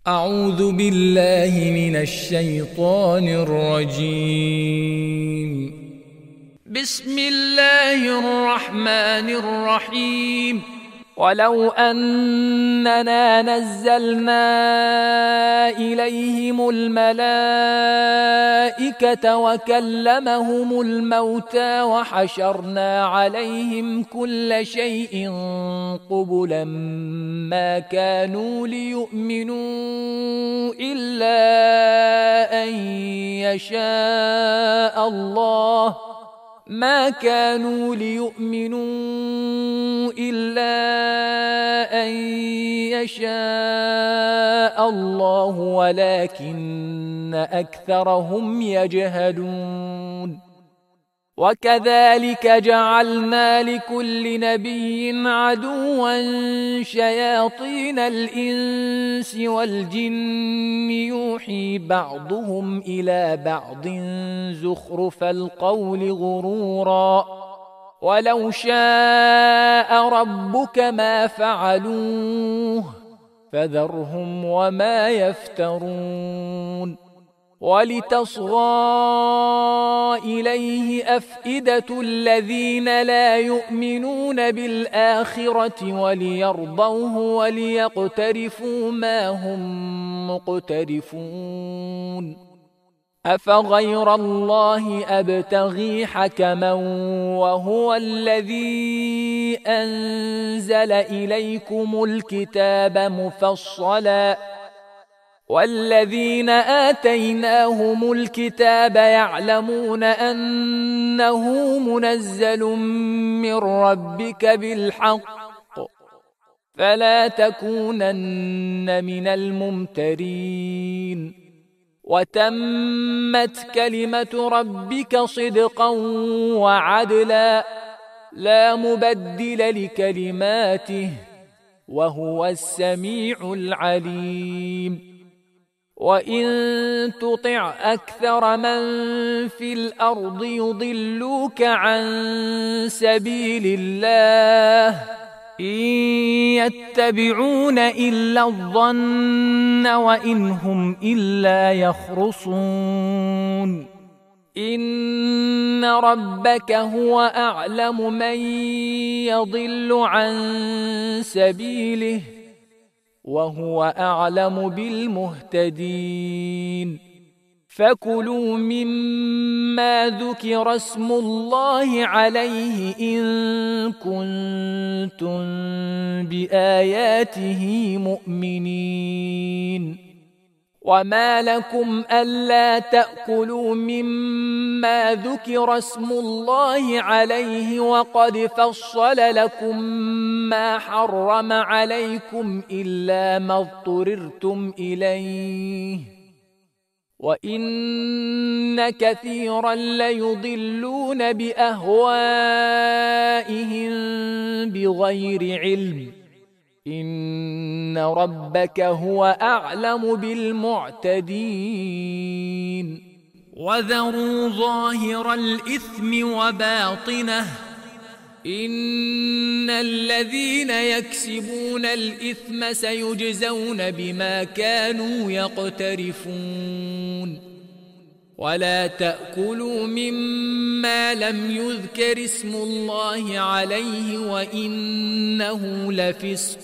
أعوذ بالله من الشيطان الرجيم. بسم الله الرحمن الرحيم. ولو أننا نزلنا إليهم الملائكة وكلمهم الموتى وحشرنا عليهم كل شيء قبلا ما كانوا ليؤمنوا إلا أن يشاء الله ولكن أكثرهم يجهلون. وكذلك جعلنا لكل نبي عدوا شياطين الإنس والجن يوحي بعضهم إلى بعض زخرف القول غرورا ولو شاء ربك ما فعلوه فذرهم وما يفترون. ولتصغى إليه أفئدة الذين لا يؤمنون بالآخرة وليرضوه وليقترفوا ما هم مقترفون. أفغير الله أبتغي حكما وهو الذي أنزل إليكم الكتاب مفصلا والذين آتيناهم الكتاب يعلمون أنه منزل من ربك بالحق فلا تكونن من الممترين. وتمت كلمة ربك صدقا وعدلا لا مبدل لكلماته وهو السميع العليم. وإن تطع أكثر من في الأرض يضلوك عن سبيل الله إن يتبعون إلا الظن وإن هم إلا يخرصون. إن ربك هو أعلم من يضل عن سبيله وهو أعلم بالمهتدين. فكلوا مما ذكر اسم الله عليه إن كنتم بآياته مؤمنين. وما لكم ألا تأكلوا مما ذكر اسم الله عليه وقد فصل لكم ما حرم عليكم إلا ما اضطررتم إليه وإن كثيرا ليضلون بأهوائهم بغير علم إن ربك هو أعلم بالمعتدين. وذروا ظاهر الإثم وباطنه إن الذين يكسبون الإثم سيجزون بما كانوا يقترفون. ولا تأكلوا مما لم يذكر اسم الله عليه وإنه لفسق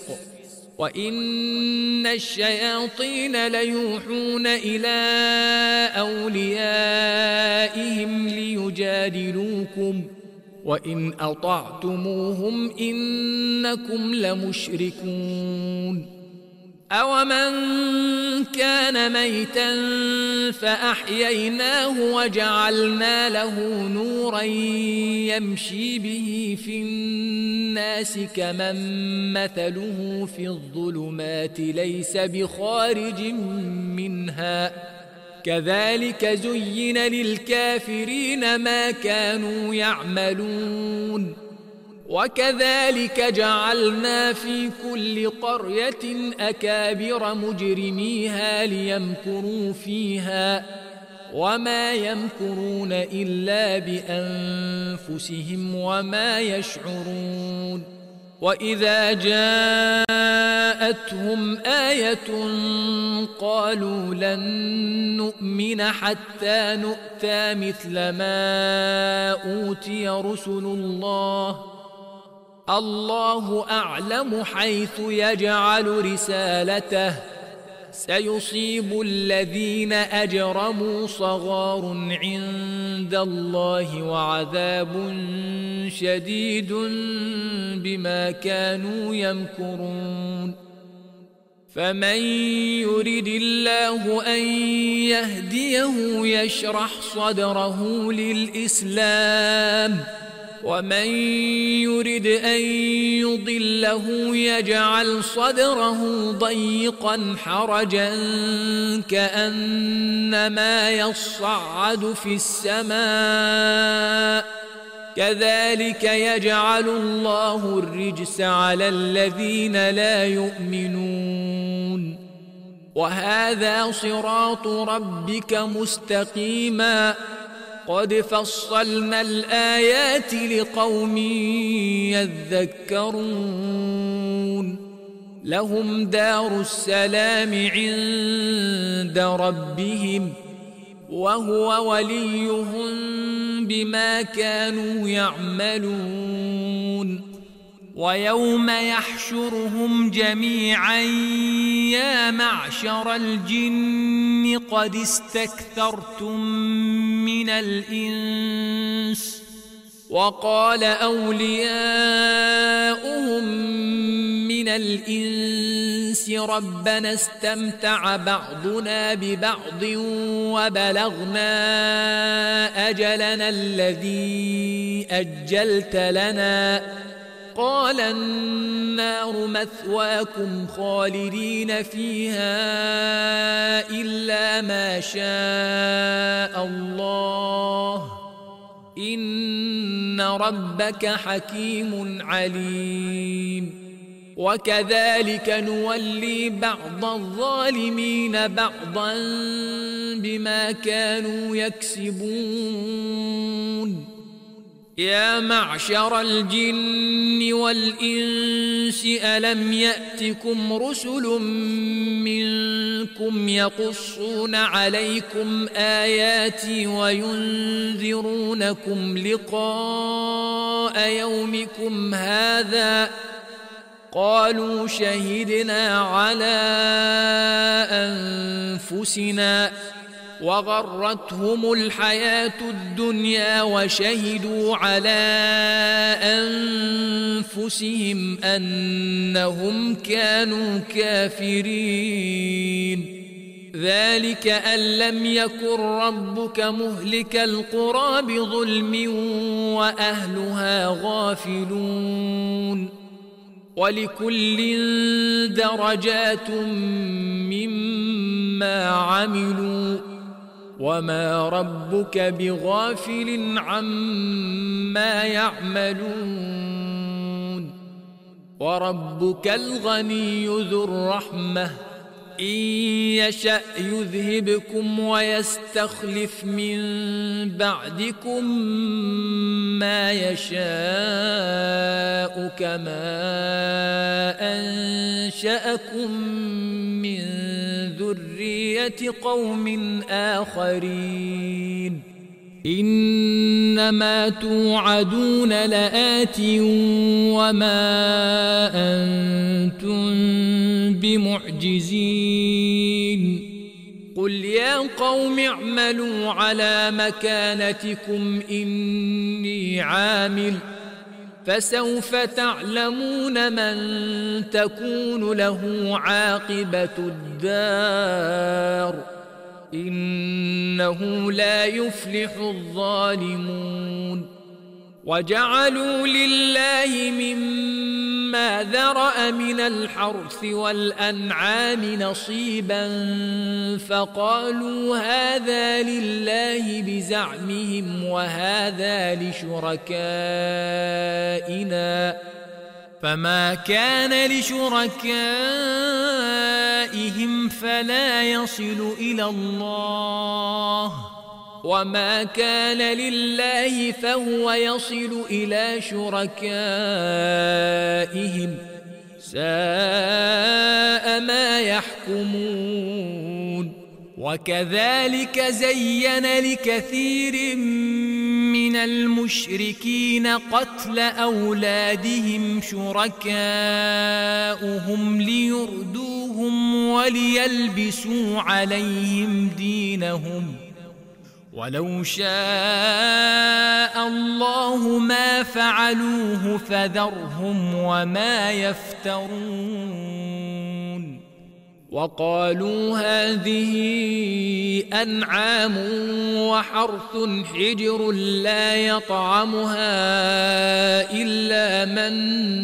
وإن الشياطين ليوحون إلى أوليائهم ليجادلوكم وإن أطعتموهم إنكم لمشركون. أومن كان ميتا فأحييناه وجعلنا له نورا يمشي به في الناس كمن مثله في الظلمات ليس بخارج منها كذلك زين للكافرين ما كانوا يعملون. وكذلك جعلنا في كل قرية أكابر مجرميها ليمكروا فيها وما يمكرون إلا بأنفسهم وما يشعرون. وإذا جاءتهم آية قالوا لن نؤمن حتى نؤتى مثل ما أوتي رسل الله أعلم حيث يجعل رسالته سيصيب الذين أجرموا صغار عند الله وعذاب شديد بما كانوا يمكرون فمن يرد الله أن يهديه يشرح صدره للإسلام ومن يرد أن يضله يجعل صدره ضيقا حرجا كأنما يصعد في السماء كذلك يجعل الله الرجس على الذين لا يؤمنون وهذا صراط ربك مستقيما قد فصلنا الآيات لقوم يذكرون لهم دار السلام عند ربهم وهو وليهم بما كانوا يعملون ويوم يحشرهم جميعا يا معشر الجن قد استكثرتم من الإنس وقال أولياؤهم من الإنس ربنا استمتع بعضنا ببعض وبلغنا أجلنا الذي أجلت لنا قال النار مثواكم خالدين فيها إلا ما شاء الله إن ربك حكيم عليم وكذلك نولي بعض الظالمين بعضا بما كانوا يكسبون يا معشر الجن والإنس ألم يأتكم رسل منكم يقصون عليكم آياتي وينذرونكم لقاء يومكم هذا قالوا شهدنا على أنفسنا وغرتهم الحياة الدنيا وشهدوا على أنفسهم أنهم كانوا كافرين ذلك أن لم يكن ربك مهلك القرى بظلم وأهلها غافلون ولكل درجات مما عملوا وما ربك بغافل عما يعملون وربك الغني ذو الرحمة إن يشأ يذهبكم ويستخلف من بعدكم ما يشاء كما أنشأكم من ذرية قوم آخرين إنما توعدون لآت وما أنتم بمعجزين قل يا قوم اعملوا على مكانتكم إني عامل فسوف تعلمون من تكون له عاقبة الدار إنه لا يفلح الظالمون وجعلوا لله مما ذرأ من الحرث والأنعام نصيبا فقالوا هذا لله بزعمهم وهذا لشركائنا فما كان لشركائهم فلا يصل إلى الله وما كان لله فهو يصل إلى شركائهم ساء ما يحكمون وكذلك زين لكثير من المشركين قتل أولادهم شركاؤهم ليردوهم وليلبسوا عليهم دينهم ولو شاء الله ما فعلوه فذرهم وما يفترون وقالوا هذه أنعام وحرث حجر لا يطعمها إلا من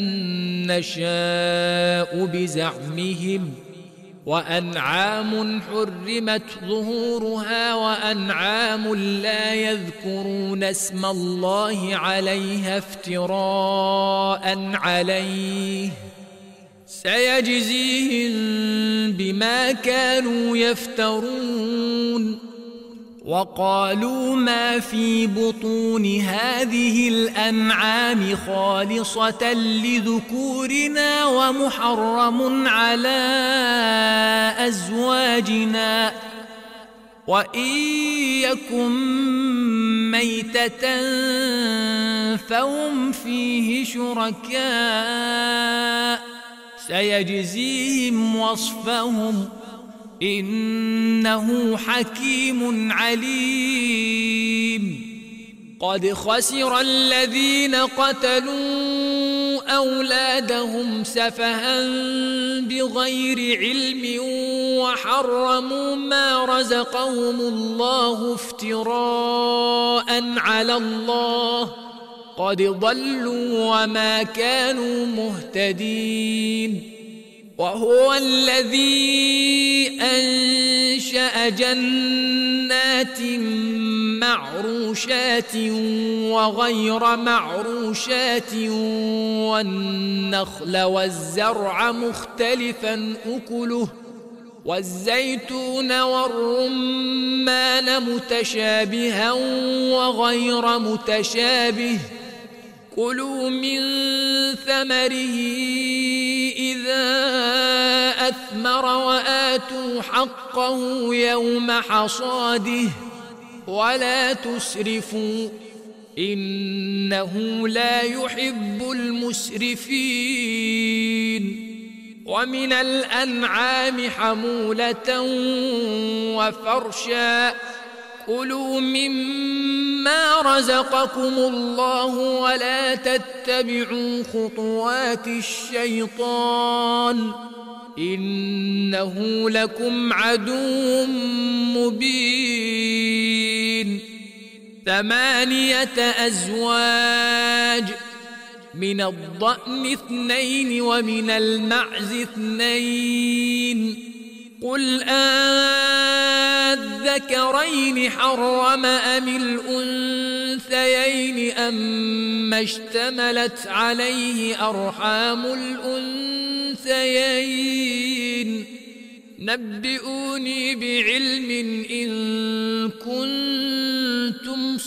نشاء بزعمهم وأنعام حرمت ظهورها وأنعام لا يذكرون اسم الله عليها افتراء عليه سيجزيهم بما كانوا يفترون وقالوا ما في بطون هذه الأنعام خالصة لذكورنا ومحرم على أزواجنا وإن يكن ميتة فهم فيه شركاء سيجزيهم وصفهم إنه حكيم عليم قد خسر الذين قتلوا أولادهم سفها بغير علم وحرموا ما رزقهم الله افتراء على الله قد ضلوا وما كانوا مهتدين وهو الذي أنشأ جنات معروشات وغير معروشات والنخل والزرع مختلفا أكله والزيتون والرمان متشابها وغير متشابه كلوا من ثمره إذا أثمر وآتوا حقه يوم حصاده ولا تسرفوا إنه لا يحب المسرفين ومن الأنعام حمولة وفرشا كلوا مما رزقكم الله ولا تتبعوا خطوات الشيطان إنه لكم عدو مبين 8 أزواج من الضأن 2 ومن المعز 2 قل أذكرين حرم أم الأنثيين أما اشتملت عليه أرحام الأنثيين نبئوني بعلم إن كنتم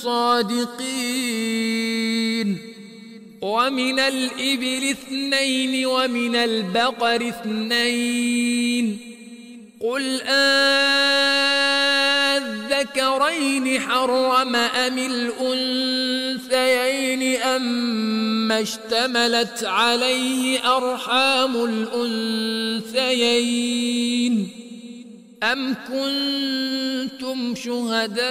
صادقين ومن الإبل 2 ومن البقر 2 قل أذكرين حرم أم الأنثيين أما اشتملت عليه أرحام الأنثيين أم كنتم شهداء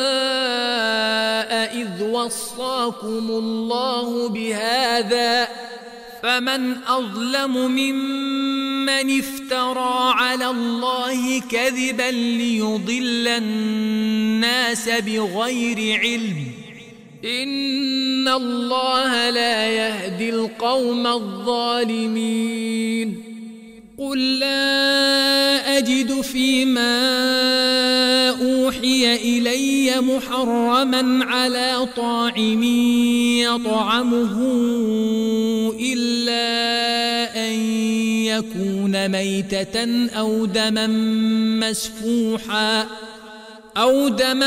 إذ وصاكم الله بهذا فمن أظلم ممن افترى على الله كذبا ليضل الناس بغير علم إن الله لا يهدي القوم الظالمين قل لا أجد فيما أوحي إلي محرما على طاعم يطعمه إلا أن يكون ميتة أو دما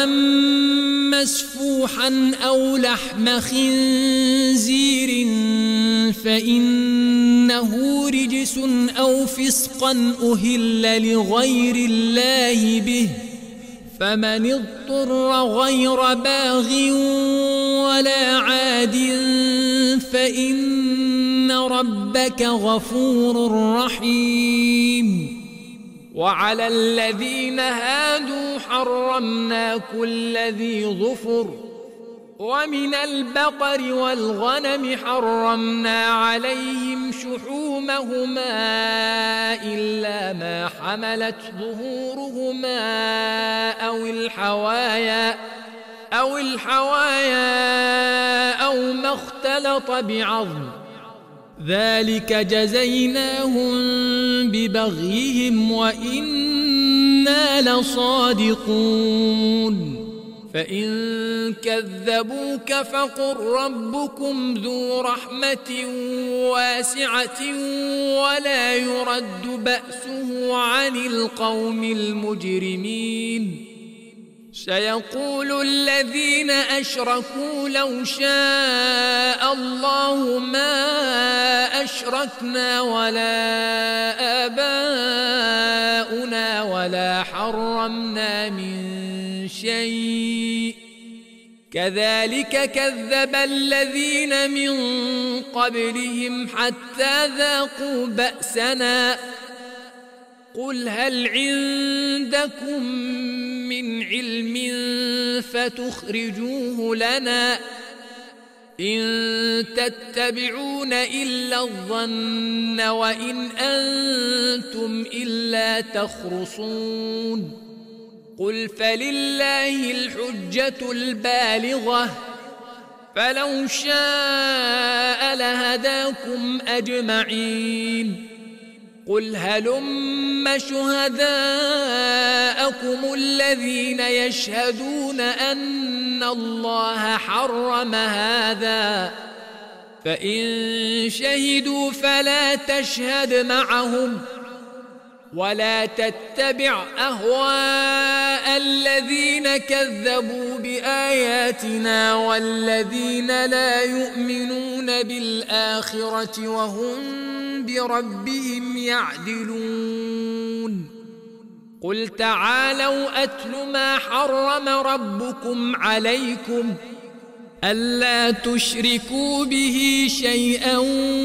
مسفوحا أو لحم خنزير فإنه رجس أو فسقا أهل لغير الله به فمن اضطر غير باغ ولا عاد فإن ربك غفور رحيم. وعلى الذين هادوا حرمنا كل ذي ظفر، ومن البقر والغنم حرمنا عليهم شحومهما إلا ما حملت ظهورهما أو الحوايا أو ما اختلط بعظم، ذلك جزيناهم ببغيهم وإنا لصادقون. فإن كذبوك فقل ربكم ذو رحمة واسعة ولا يرد بأسه عن القوم المجرمين. سيقول الذين أشركوا لو شاء الله ما أشركنا ولا آباؤنا ولا حرمنا من شيء، كذلك كذب الذين من قبلهم حتى ذاقوا بأسنا. قل هل عندكم من علم فتخرجوه لنا؟ إن تتبعون إلا الظن وإن أنتم إلا تخرصون. قل فلله الحجة البالغة، فلو شاء لهداكم أجمعين. قل هلم شهداءكم الذين يشهدون أن الله حرم هذا، فإن شهدوا فلا تشهد معهم ولا تتبع أهواء الذين كذبوا بآياتنا والذين لا يؤمنون بالآخرة وهم بربهم يعدلون. قل تعالوا أتل ما حرم ربكم عليكم ألا تشركوا به شيئا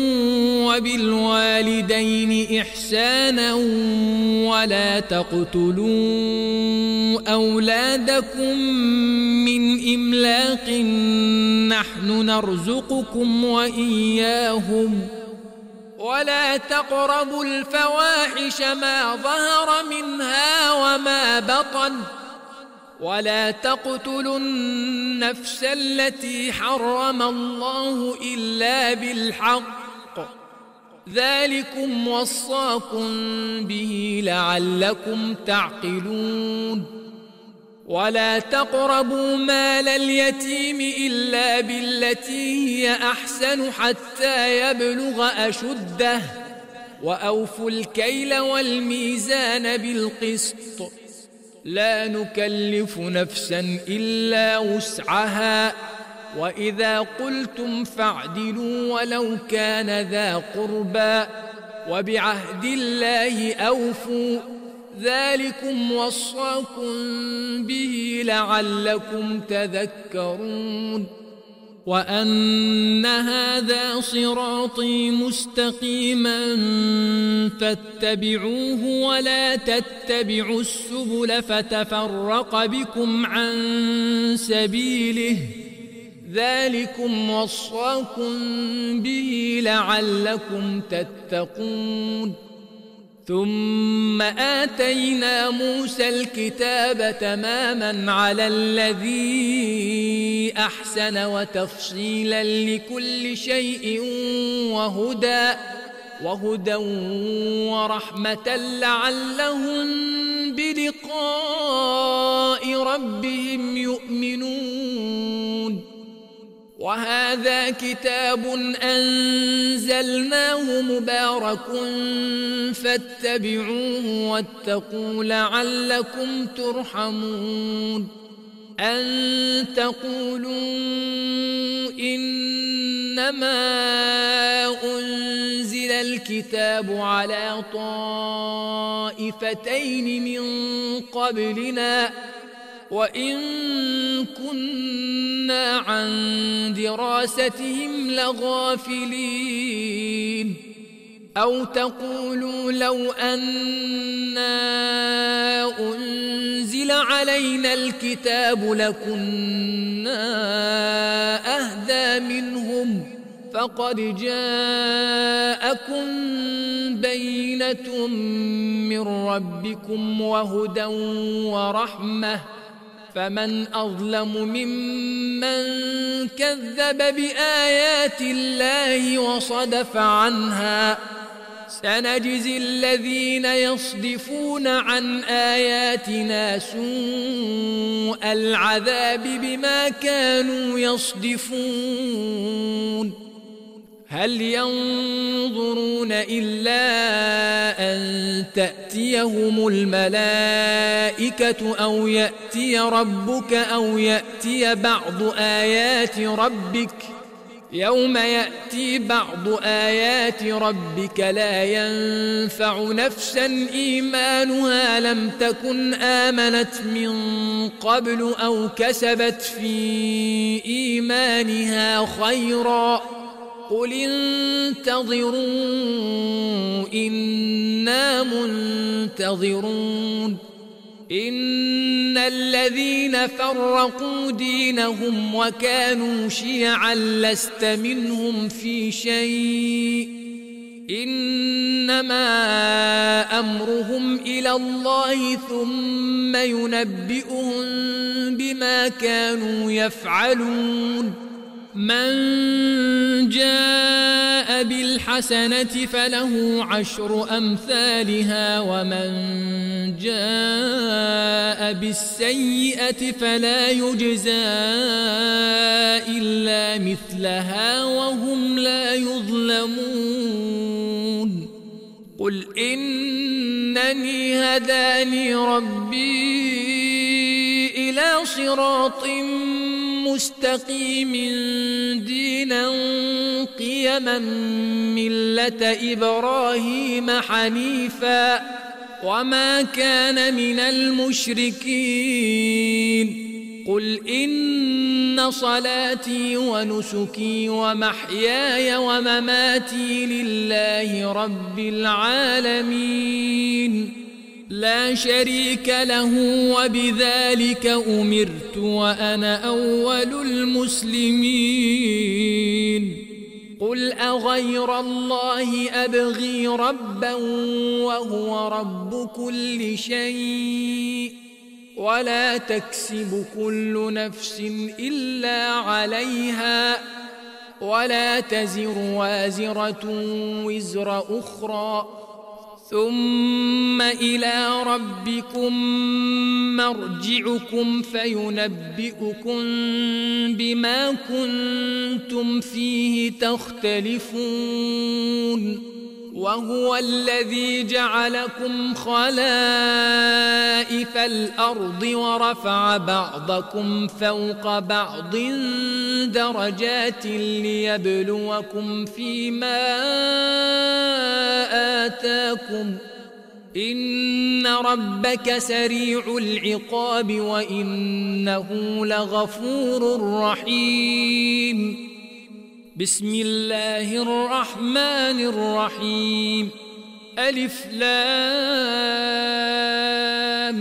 وبالوالدين إحسانا ولا تقتلوا أولادكم من إملاق نحن نرزقكم وإياهم ولا تقربوا الفواحش ما ظهر منها وما بطن ولا تقتلوا النفس التي حرم الله إلا بالحق، ذلكم وصاكم به لعلكم تعقلون. ولا تقربوا مال اليتيم إلا بالتي هي أحسن حتى يبلغ أشده، وأوفوا الكيل والميزان بالقسط، لا نكلف نفسا إلا وسعها، وإذا قلتم فاعدلوا ولو كان ذا قربى، وبعهد الله أوفوا، ذلكم وصاكم به لعلكم تذكرون. وأن هذا صراطي مستقيما فاتبعوه ولا تتبعوا السبل فتفرق بكم عن سبيله، ذلكم وصاكم به لعلكم تتقون. ثم آتينا موسى الكتاب تماما على الذي أحسن وتفصيلا لكل شيء وهدى ورحمة لعلهم بلقاء ربهم يؤمنون. وهذا كتاب أنزلناه مبارك فاتبعوه واتقوا لعلكم ترحمون. أن تقولوا إنما أنزل الكتاب على طائفتين من قبلنا وإن كنا عن دراستهم لغافلين أو تقولوا لو أنا أنزل علينا الكتاب لكنا أهدى منهم فقد جاءكم بينة من ربكم وهدى ورحمة فمن أظلم ممن كذب بآيات الله وصدف عنها سنجزي الذين يصدفون عن آياتنا سوء العذاب بما كانوا يصدفون هل ينظرون إلا أن تأتيهم الملائكة أو يأتي ربك أو يأتي بعض آيات ربك يوم يأتي بعض آيات ربك لا ينفع نفسا إيمانها لم تكن آمنت من قبل أو كسبت في إيمانها خيرا قل انتظروا إنا منتظرون إن الذين فرقوا دينهم وكانوا شيعا لست منهم في شيء إنما أمرهم إلى الله ثم ينبئهم بما كانوا يفعلون من جاء بالحسنة فله 10 أمثالها ومن جاء بالسيئة فلا يجزى إلا مثلها وهم لا يظلمون قل إنني هداني ربي إلى صراط مستقيم دينا قيما ملة إبراهيم حنيفا وما كان من المشركين قل إن صلاتي ونسكي ومحياي ومماتي لله رب العالمين لا شريك له وبذلك أمرت وأنا أول المسلمين قل أغير الله أبغي ربا وهو رب كل شيء ولا تكسب كل نفس إلا عليها ولا تزر وازرة وزر أخرى ثم إلى ربكم مرجعكم فينبئكم بما كنتم فيه تختلفون وهو الذي جعلكم خلائف الأرض ورفع بعضكم فوق بعض درجات ليبلوكم فيما آتاكم إن ربك سريع العقاب وإنه لغفور رحيم بسم الله الرحمن الرحيم ألف لام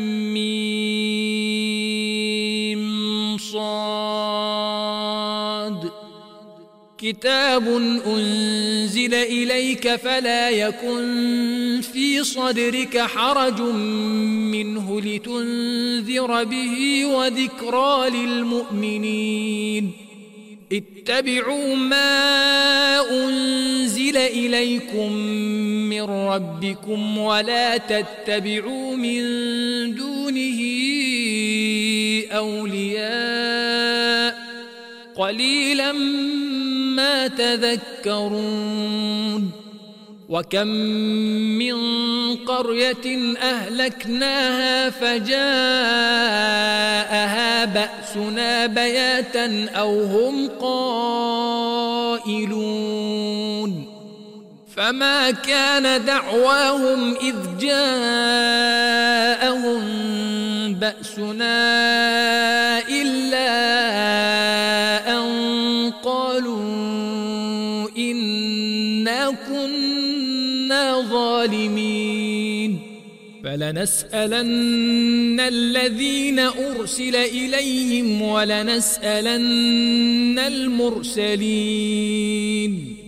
ميم صاد كتاب أنزل إليك فلا يكن في صدرك حرج منه لتنذر به وذكرى للمؤمنين اتبعوا ما أنزل إليكم من ربكم ولا تتبعوا من دونه أولياء قليلا ما تذكرون وكم من قرية أهلكناها فجاءها بأسنا بياتا أو هم قائلون فما كان دعواهم إذ جاءهم بأسنا إلا أن قالوا إنا كنا ظالمين فلنسألن الذين أرسل إليهم ولنسألن المرسلين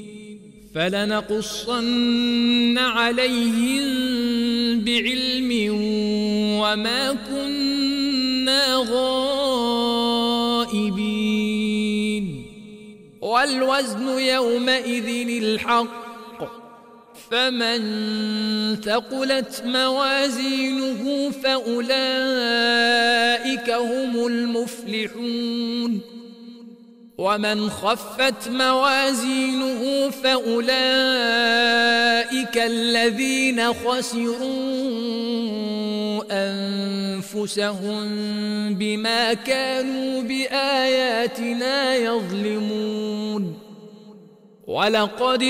فلنقصن عليهم بعلم وما كنا غائبين والوزن يومئذ الحق فمن ثقلت موازينه فأولئك هم المفلحون ومن خفت موازينه فأولئك الذين خسروا أنفسهم بما كانوا بآياتنا يظلمون ولقد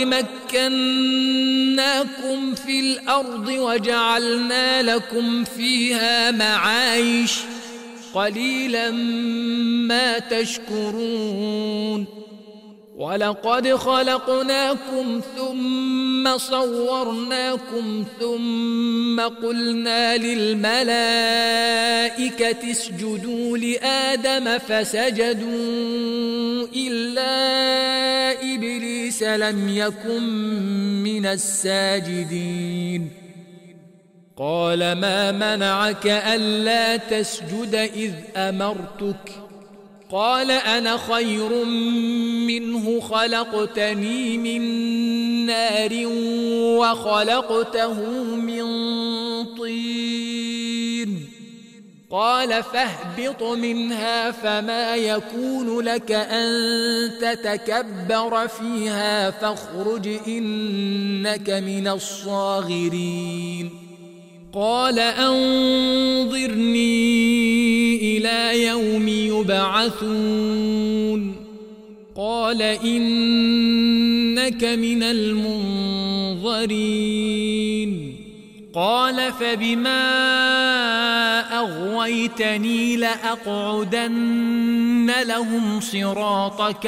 مكناكم في الأرض وجعلنا لكم فيها معايش قليلا ما تشكرون ولقد خلقناكم ثم صورناكم ثم قلنا للملائكة اسجدوا لآدم فسجدوا إلا إبليس لم يكن من الساجدين قال ما منعك ألا تسجد إذ أمرتك قال أنا خير منه خلقتني من نار وخلقته من طين قال فاهبط منها فما يكون لك أن تتكبر فيها فاخرج إنك من الصاغرين قال أنظرني إلى يوم يبعثون قال إنك من المنظرين قال فبما أغويتني لأقعدن لهم صراطك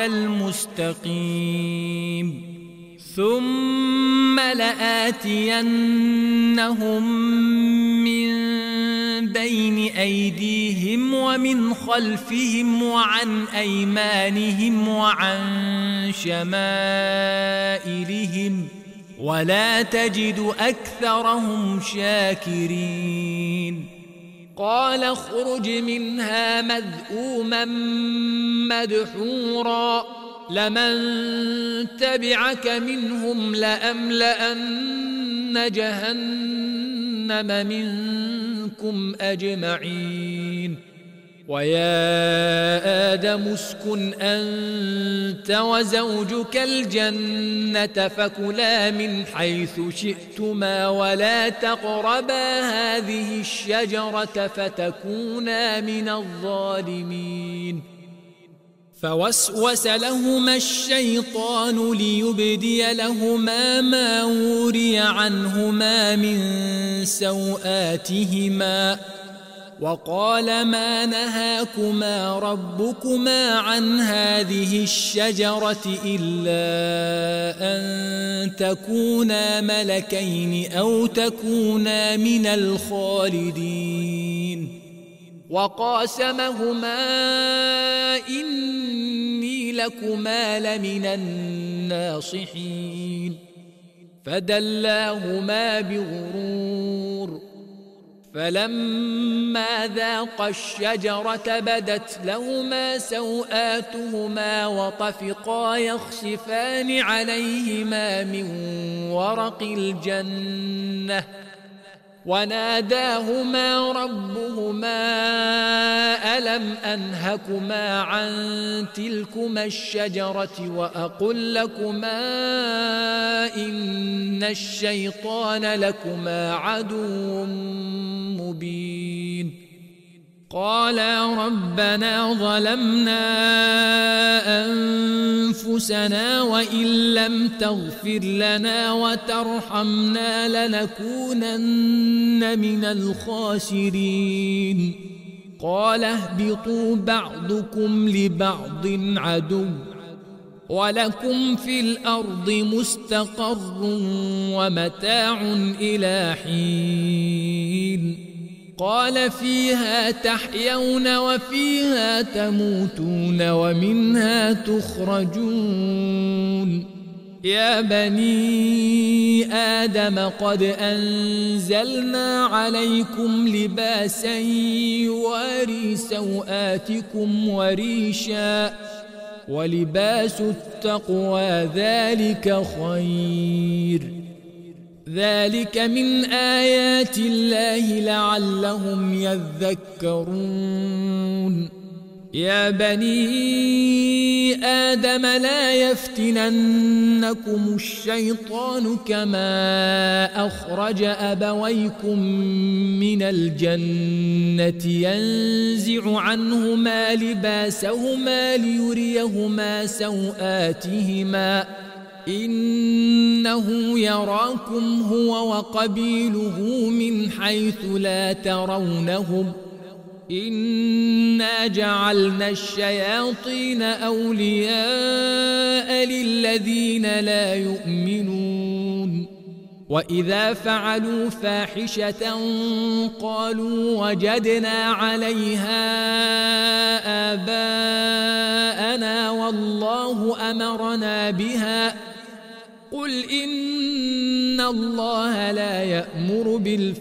المستقيم ثم لآتينهم من بين أيديهم ومن خلفهم وعن أيمانهم وعن شمائلهم ولا تجد أكثرهم شاكرين قال اخرج منها مذءوما مدحورا لمن تبعك منهم لأملأن جهنم منكم أجمعين ويا آدم اسكن أنت وزوجك الجنة فكلا من حيث شئتما ولا تقربا هذه الشجرة فتكونا من الظالمين فوسوس لهما الشيطان ليبدي لهما ما وري عنهما من سوآتهما وقال ما نهاكما ربكما عن هذه الشجرة إلا أن تكونا ملكين أو تكونا من الخالدين وقاسمهما إني لكما لمن الناصحين فدلاهما بغرور فلما ذاقا الشجرة بدت لهما سوآتهما وطفقا يخصفان عليهما من ورق الجنة وناداهما ربهما ألم أنهكما عن تلكما الشجرة وأقل لكما إن الشيطان لكما عدو مبين قالا ربنا ظلمنا أنفسنا وإن لم تغفر لنا وترحمنا لنكونن من الخاسرين قال اهبطوا بعضكم لبعض عدو ولكم في الأرض مستقر ومتاع إلى حين قال فيها تحيون وفيها تموتون ومنها تخرجون يا بني آدم قد أنزلنا عليكم لباسا يواري سوآتكم وريشا ولباس التقوى ذلك خير ذلك من آيات الله لعلهم يذكرون يا بني آدم لا يفتننكم الشيطان كما أخرج أبويكم من الجنة ينزع عنهما لباسهما ليريهما سوآتهما إنه يراكم هو وقبيله من حيث لا ترونهم إنا جعلنا الشياطين أولياء للذين لا يؤمنون وإذا فعلوا فاحشة قالوا وجدنا عليها آباءنا والله أمرنا بها قل إن الله لا يأمر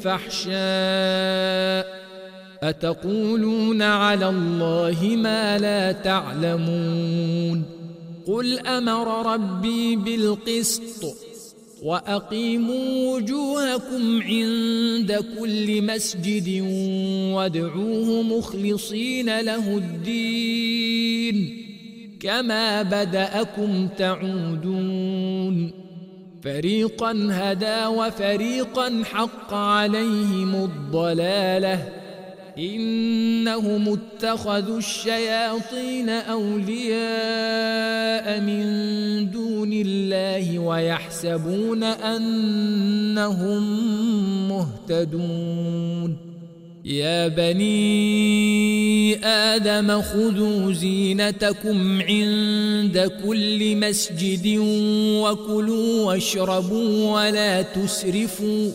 بالفحشاء أتقولون على الله ما لا تعلمون قل أمر ربي بالقسط وأقيموا وجوهكم عند كل مسجد وادعوه مخلصين له الدين كما بدأكم تعودون فريقا هدى وفريقا حق عليهم الضلالة إنهم اتخذوا الشياطين أولياء من دون الله ويحسبون أنهم مهتدون يا بني آدم خذوا زينتكم عند كل مسجد وكلوا واشربوا ولا تسرفوا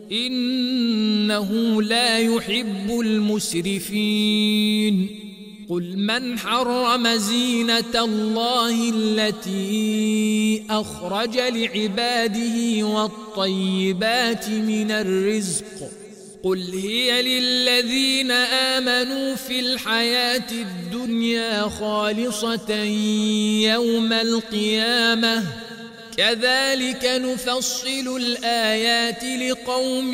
إنه لا يحب المسرفين قل من حرم زينة الله التي أخرج لعباده والطيبات من الرزق قل هي للذين آمنوا في الحياة الدنيا خالصة يوم القيامة كذلك نفصل الآيات لقوم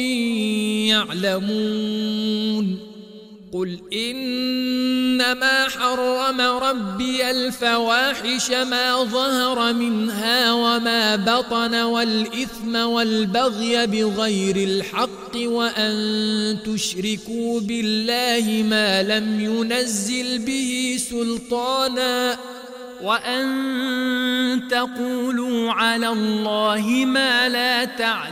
يعلمون قل إنما حرم ربي الفواحش ما ظهر منها وما بطن والإثم والبغي بغير الحق وأن تشركوا بالله ما لم ينزل به سلطانا وأن تقولوا على الله ما لا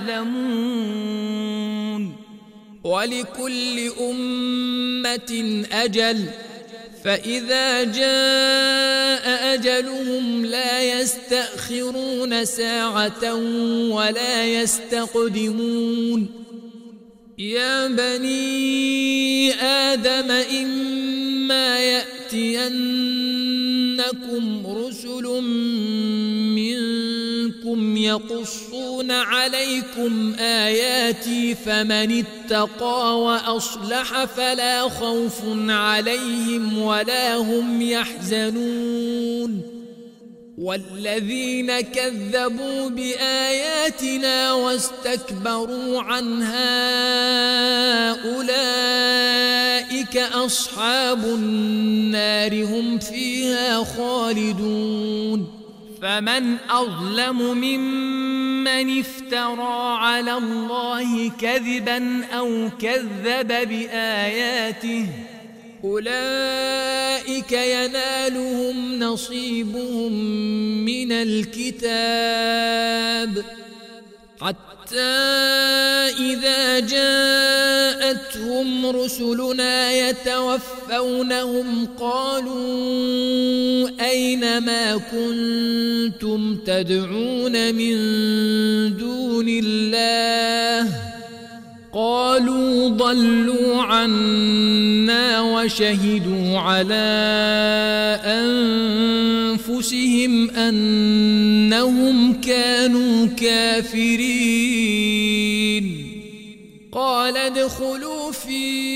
تعلمون ولكل أمة أجل فإذا جاء أجلهم لا يستأخرون ساعة ولا يستقدمون يا بني آدم إما يأتينكم رسل منكم يقصون عليكم آياتي فمن اتقى وأصلح فلا خوف عليهم ولا هم يحزنون والذين كذبوا بآياتنا واستكبروا عنها أولئك أصحاب النار هم فيها خالدون فمن أظلم ممن افترى على الله كذبا أو كذب بآياته أولئك ينالهم نصيبهم من الكتاب حتى إذا جاءتهم رسلنا يتوفونهم قالوا أين ما كنتم تدعون من دون الله قالوا ضلوا عنا وشهدوا على أنفسهم أنهم كانوا كافرين قال ادخلوا في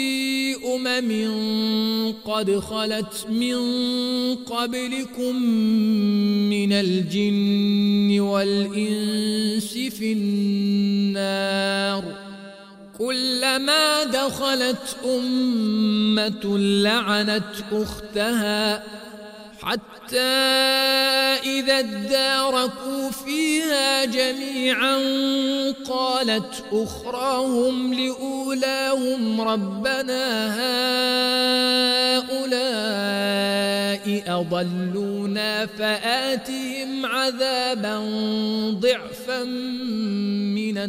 قد خلت من قبلكم من الجن والإنس في النار كلما دخلت أمة لعنت أختها حتى إذا اداركوا فيها جميعا قالت أخراهم لأولاهم ربنا هؤلاء أضلونا فآتهم عذابا ضعفا من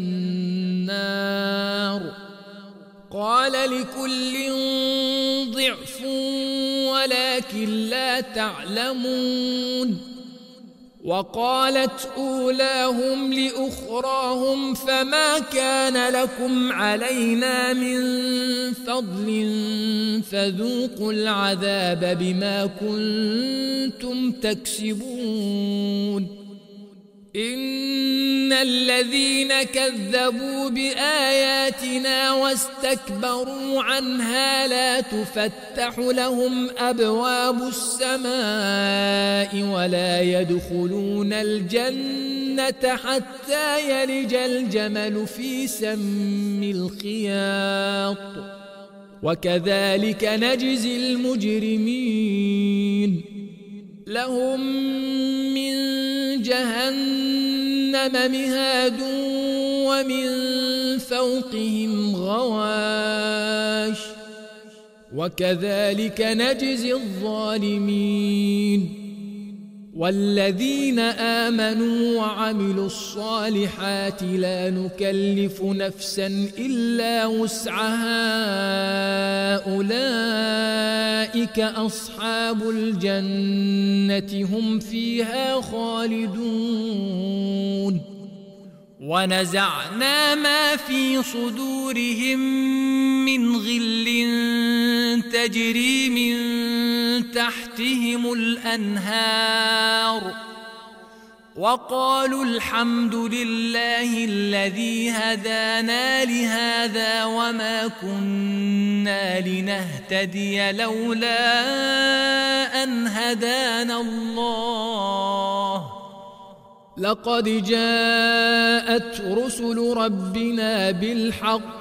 النار قال لكل ضعف ولكن لا تعلمون وقالت أولاهم لأخراهم فما كان لكم علينا من فضل فذوقوا العذاب بما كنتم تكسبون إن الذين كذبوا بآياتنا واستكبروا عنها لا تفتح لهم أبواب السماء ولا يدخلون الجنة حتى يلج الجمل في سم الخياط وكذلك نجزي المجرمين لهم من جهنم مهاد ومن فوقهم غواش وكذلك نجزي الظالمين والذين آمنوا وعملوا الصالحات لا نكلف نفسا إلا وسعها أولئك أصحاب الجنة هم فيها خالدون ونزعنا ما في صدورهم من غل تجري من تحتهم الأنهار وقالوا الحمد لله الذي هدانا لهذا وما كنا لنهتدي لولا أن هدانا الله لقد جاءت رسل ربنا بالحق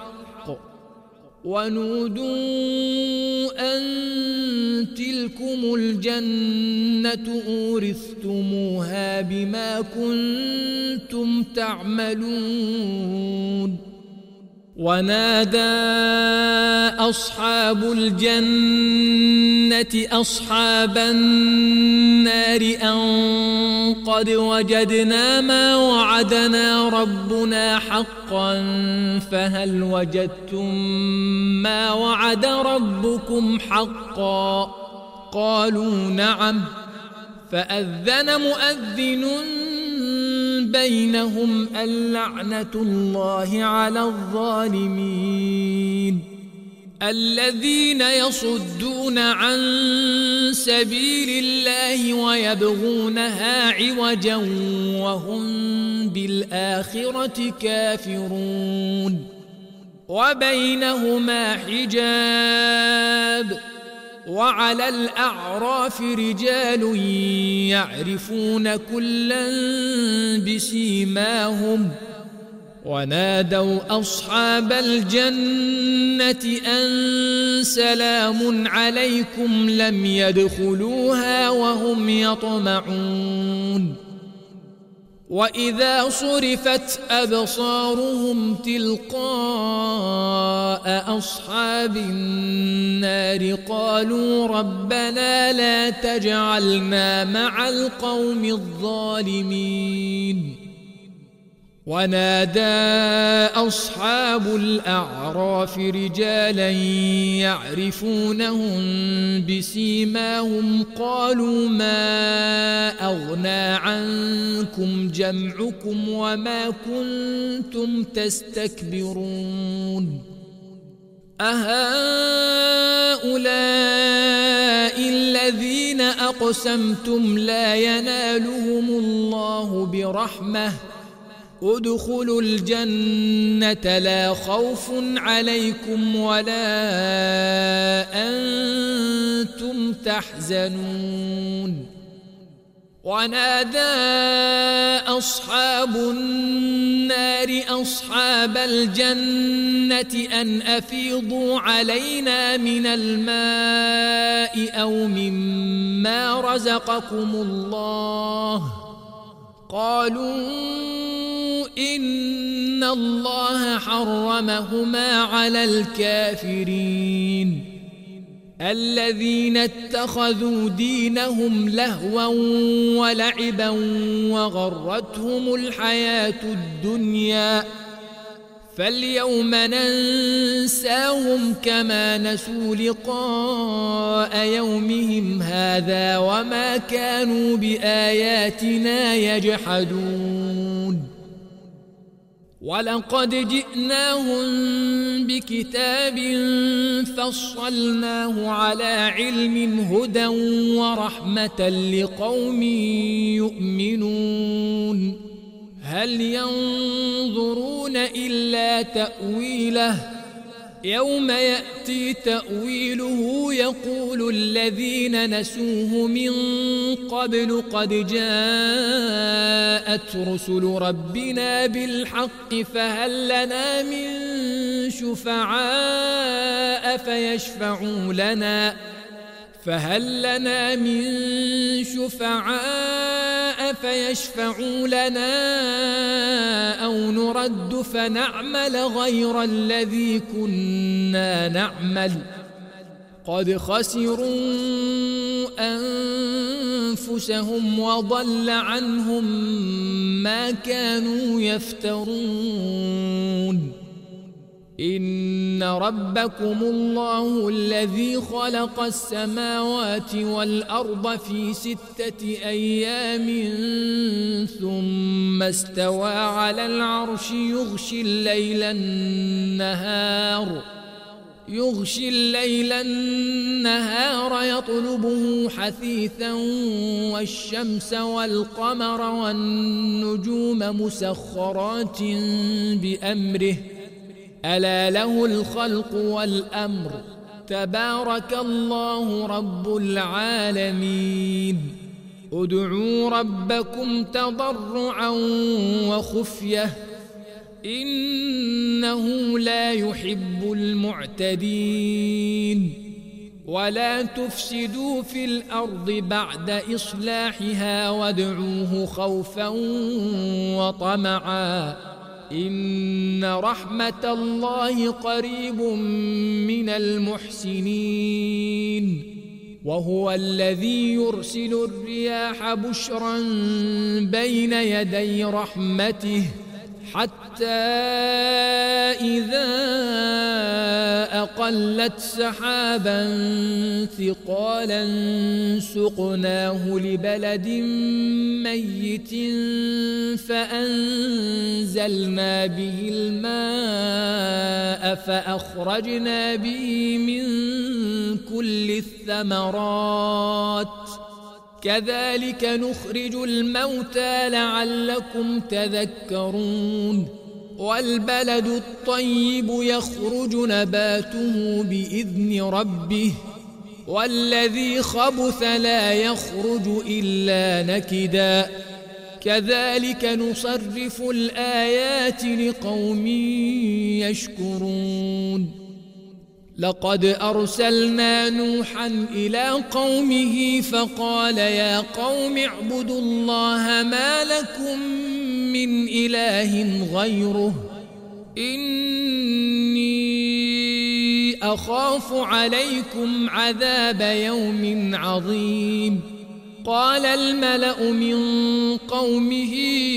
ونودوا أن تلكم الجنة أورثتموها بما كنتم تعملون ونادى أصحاب الجنة أصحاب النار أن قد وجدنا ما وعدنا ربنا حقا فهل وجدتم ما وعد ربكم حقا قالوا نعم فأذن مؤذن بينهم اللعنة الله على الظالمين الذين يصدون عن سبيل الله ويبغونها عوجا وهم بالآخرة كافرون وبينهما حجاب وعلى الأعراف رجال يعرفون كلا بسيماهم ونادوا أصحاب الجنة أن سلام عليكم لم يدخلوها وهم يطمعون وإذا صرفت أبصارهم تلقاء أصحاب النار قالوا ربنا لا تجعلنا مع القوم الظالمين ونادى أصحاب الأعراف رجالا يعرفونهم بسيماهم قالوا ما أغنى عنكم جمعكم وما كنتم تستكبرون أهؤلاء الذين أقسمتم لا ينالهم الله برحمة ادخلوا الجنة لا خوف عليكم ولا أنتم تحزنون ونادى أصحاب النار أصحاب الجنة أن أفيضوا علينا من الماء أو مما رزقكم الله قالوا إن الله حرمهما على الكافرين الذين اتخذوا دينهم لهوا ولعبا وغرتهم الحياة الدنيا فاليوم ننساهم كما نسوا لقاء يومهم هذا وما كانوا بآياتنا يجحدون ولقد جئناهم بكتاب فصلناه على علم هدى ورحمة لقوم يؤمنون هل ينظرون إلا تأويله يوم يأتي تأويله يقول الذين نسوه من قبل قد جاءت رسل ربنا بالحق فهل لنا من شفعاء فيشفعوا لنا أو نرد فنعمل غير الذي كنا نعمل قد خسروا أنفسهم وضل عنهم ما كانوا يفترون إن ربكم الله الذي خلق السماوات والأرض في 6 أيام ثم استوى على العرش يغشي الليل النهار يطلبه حثيثا والشمس والقمر والنجوم مسخرات بأمره ألا له الخلق والأمر تبارك الله رب العالمين ادعوا ربكم تضرعا وخفية إنه لا يحب المعتدين ولا تفسدوا في الأرض بعد إصلاحها وادعوه خوفا وطمعا إن رحمة الله قريب من المحسنين وهو الذي يرسل الرياح بشرا بين يدي رحمته حتى إذا أقلت سحابا ثقالا سقناه لبلد ميت فأنزلنا به الماء فأخرجنا به من كل الثمرات كذلك نخرج الموتى لعلكم تذكرون والبلد الطيب يخرج نباته بإذن ربه والذي خبث لا يخرج إلا نكدا كذلك نصرف الآيات لقوم يشكرون لقد أرسلنا نوحا إلى قومه فقال يا قوم اعبدوا الله ما لكم من إله غيره إني أخاف عليكم عذاب يوم عظيم قال الملأ من قومه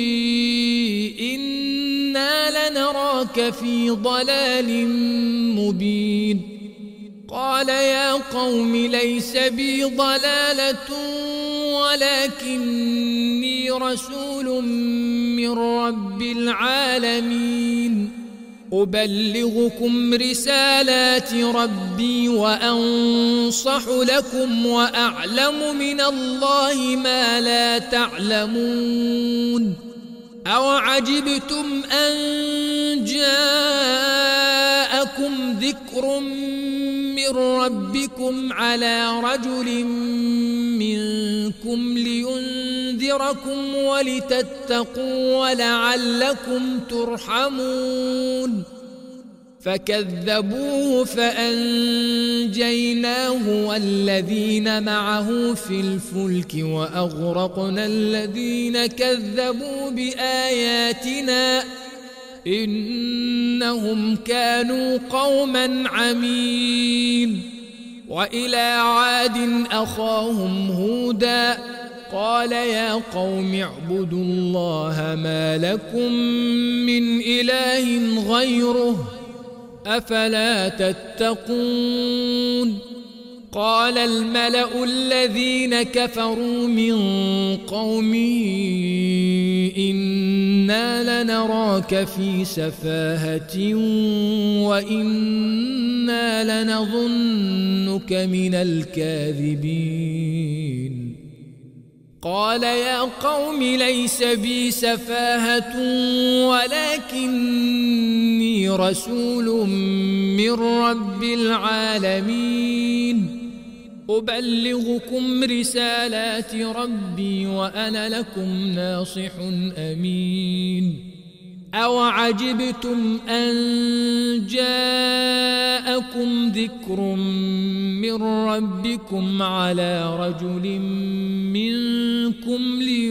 إنا لنراك في ضلال مبين قال يا قوم ليس بي ضلالة ولكني رسول من رب العالمين أبلغكم رسالات ربي وأنصح لكم وأعلم من الله ما لا تعلمون أوعجبتم أن جاءكم ذكر من ربكم على رجل منكم لينذركم ولتتقوا ولعلكم ترحمون فكذبوه فأنجيناه والذين معه في الفلك وأغرقنا الذين كذبوا بآياتنا إنهم كانوا قوما عمين وإلى عاد أخاهم هودا قال يا قوم اعبدوا الله ما لكم من إله غيره أفلا تتقون قال الملأ الذين كفروا من قومه إنا لنراك في سفاهة وإنا لنظنك من الكاذبين قال يا قوم ليس بي سفاهة ولكني رسول من رب العالمين أبلغكم رسالات ربي وأنا لكم ناصح أمين أوعجبتم أن جاءكم ذكر من ربكم على رجل منكم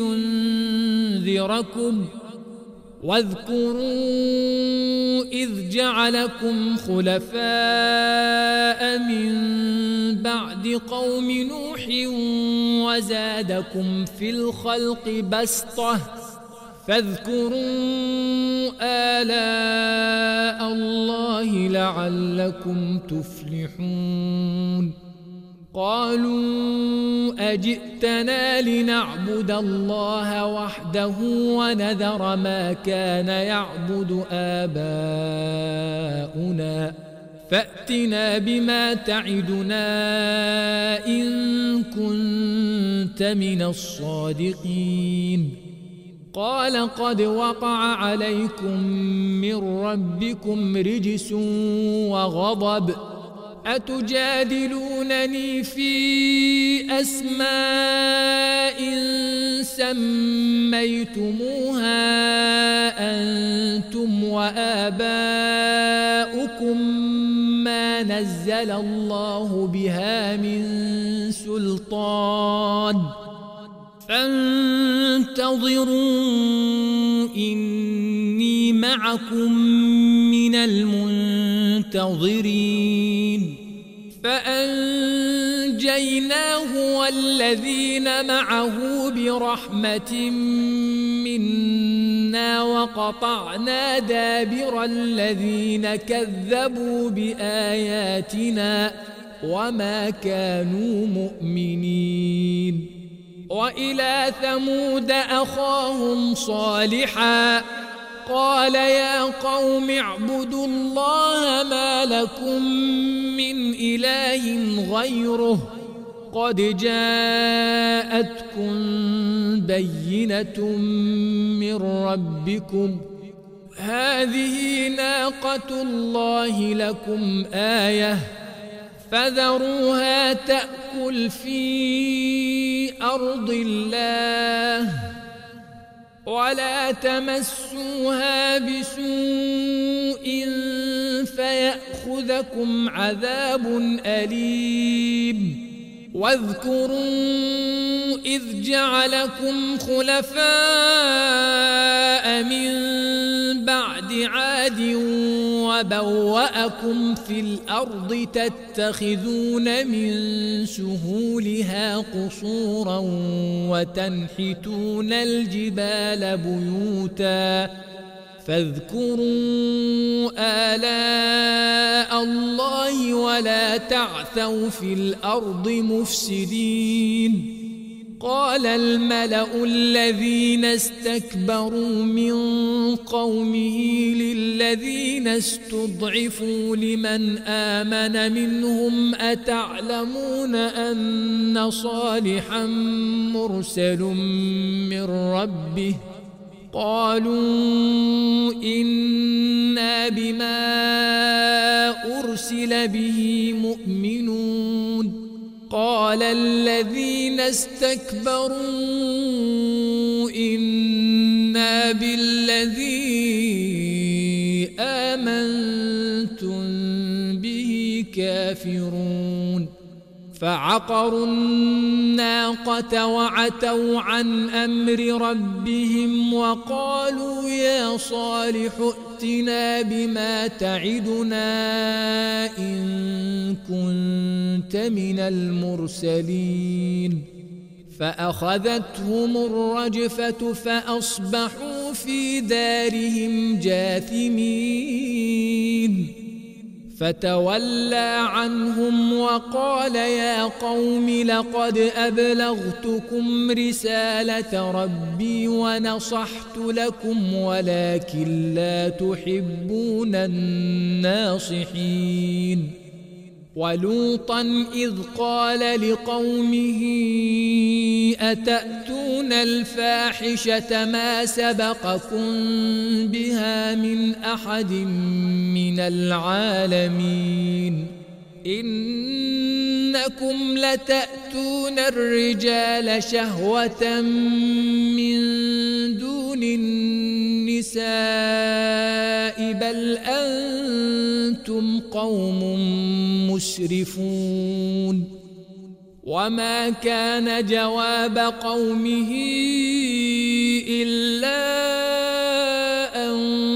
لينذركم واذكروا إذ جعلكم خلفاء من بعد قوم نوح وزادكم في الخلق بسطة فاذكروا آلاء الله لعلكم تفلحون قالوا أجئتنا لنعبد الله وحده ونذر ما كان يعبد آباؤنا فأتنا بما تعدنا إن كنت من الصادقين قال قد وقع عليكم من ربكم رجس وغضب أتجادلونني في أسماء سميتموها أنتم وآباؤكم ما نزل الله بها من سلطان فانتظروا إني معكم من المنتظرين فأنجيناه والذين معه برحمة منا وقطعنا دابر الذين كذبوا بآياتنا وما كانوا مؤمنين وإلى ثمود أخاهم صالحا قال يا قوم اعبدوا الله ما لكم من إله غيره قد جاءتكم بينة من ربكم هذه ناقة الله لكم آية فذروها تأكل في أرض الله ولا تمسوها بسوء فيأخذكم عذاب أليم واذكروا إذ جعلكم خلفاء من بعد عاد وبوأكم في الأرض تتخذون من سهولها قصورا وتنحتون الجبال بيوتا فاذكروا آلاء الله ولا تعثوا في الأرض مفسدين. قال الملأ الذين استكبروا من قومه للذين استضعفوا لمن آمن منهم أتعلمون أن صالحا مرسل من ربه قالوا إنا بما أرسل به مؤمنون. قال الذين استكبروا إنا بالذي آمنتم به كافرون. فعقروا الناقة وعتوا عن أمر ربهم وقالوا يا صالح ائتنا بما تعدنا إن كنت من المرسلين. فأخذتهم الرجفة فأصبحوا في دارهم جاثمين. فتولى عنهم وقال يا قوم لقد أبلغتكم رسالة ربي ونصحت لكم ولكن لا تحبون الناصحين. ولوطا إذ قال لقومه أتأتون الفاحشة ما سبقكم بها من أحد من العالمين إنكم لتأتون الرجال شهوة من دون النساء بل أنتم قوم مسرفون. وما كان جواب قومه إلا أن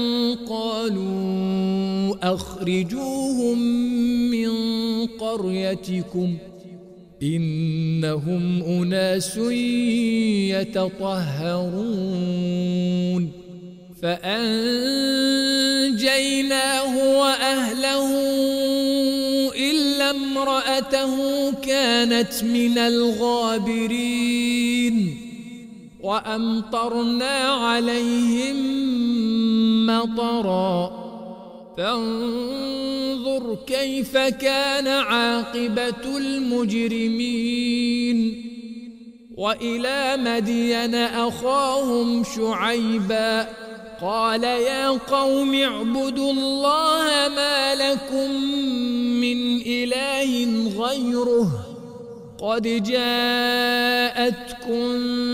قالوا أخرجوهم من قريتكم إنهم أناس يتطهرون. فأنجيناه وأهله إلا امرأته كانت من الغابرين. وأمطرنا عليهم مطرا فانظر كيف كان عاقبة المجرمين. وإلى مدين أخاهم شعيبا قال يا قوم اعبدوا الله ما لكم من إله غيره قد جاءتكم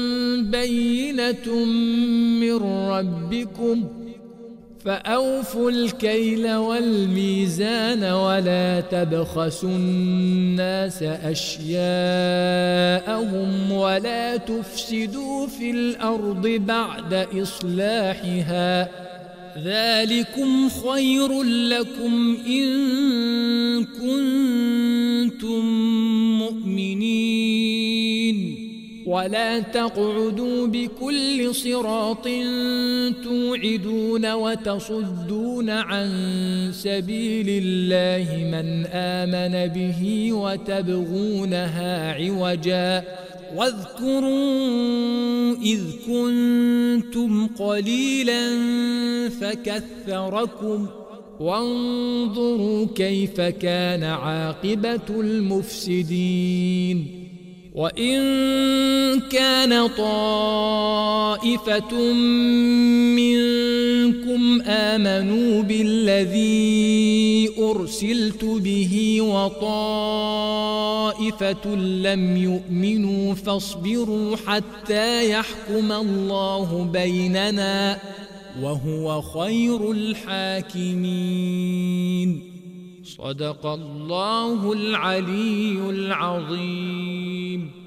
بينة من ربكم فأوفوا الكيل والميزان ولا تبخسوا الناس أشياءهم ولا تفسدوا في الأرض بعد إصلاحها ذلكم خير لكم إن كنتم مؤمنين. ولا تقعدوا بكل صراط توعدون وتصدون عن سبيل الله من آمن به وتبغونها عوجا واذكروا إذ كنتم قليلا فكثركم وانظروا كيف كان عاقبة المفسدين. وإن كان طائفة منكم آمنوا بالذي أرسلت به وطائفة لم يؤمنوا فاصبروا حتى يحكم الله بيننا وهو خير الحاكمين. صدق الله العلي العظيم.